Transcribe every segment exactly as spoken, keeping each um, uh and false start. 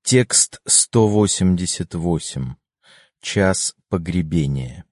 Текст сто восемьдесят восемь. Час погребения.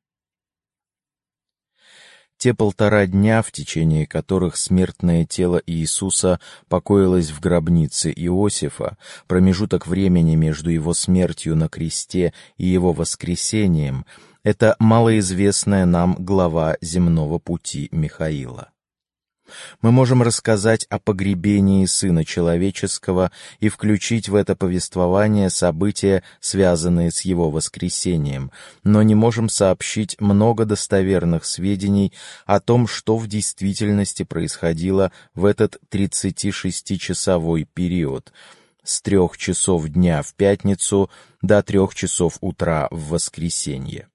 Те полтора дня, в течение которых смертное тело Иисуса покоилось в гробнице Иосифа, промежуток времени между его смертью на кресте и его воскресением, это малоизвестная нам глава земного пути Михаила. Мы можем рассказать о погребении Сына Человеческого и включить в это повествование события, связанные с Его воскресением, но не можем сообщить много достоверных сведений о том, что в действительности происходило в этот тридцатишестичасовой период, с трех часов дня в пятницу до трех часов утра в воскресенье.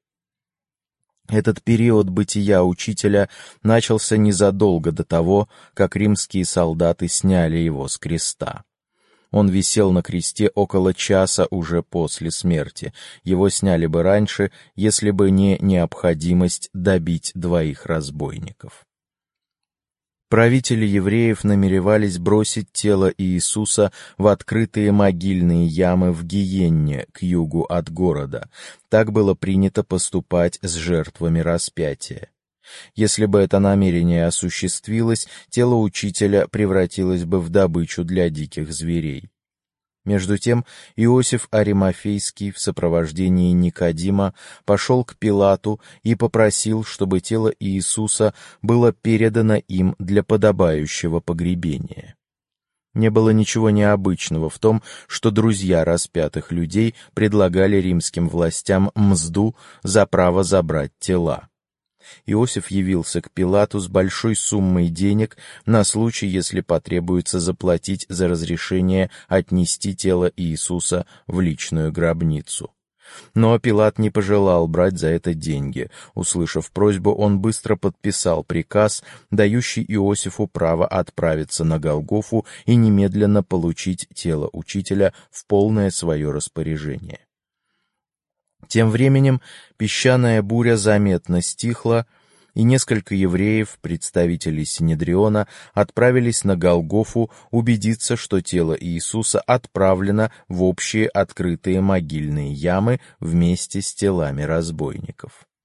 Этот период бытия учителя начался незадолго до того, как римские солдаты сняли его с креста. Он висел на кресте около часа уже после смерти. Его сняли бы раньше, если бы не необходимость добить двоих разбойников. Правители евреев намеревались бросить тело Иисуса в открытые могильные ямы в Гиенне, к югу от города. Так было принято поступать с жертвами распятия. Если бы это намерение осуществилось, тело учителя превратилось бы в добычу для диких зверей. Между тем Иосиф Аримафейский в сопровождении Никодима пошел к Пилату и попросил, чтобы тело Иисуса было передано им для подобающего погребения. Не было ничего необычного в том, что друзья распятых людей предлагали римским властям мзду за право забрать тела. Иосиф явился к Пилату с большой суммой денег на случай, если потребуется заплатить за разрешение отнести тело Иисуса в личную гробницу. Но Пилат не пожелал брать за это деньги. Услышав просьбу, он быстро подписал приказ, дающий Иосифу право отправиться на Голгофу и немедленно получить тело учителя в полное свое распоряжение. Тем временем песчаная буря заметно стихла, и несколько евреев, представителей Синедриона, отправились на Голгофу убедиться, что тело Иисуса отправлено в общие открытые могильные ямы вместе с телами разбойников.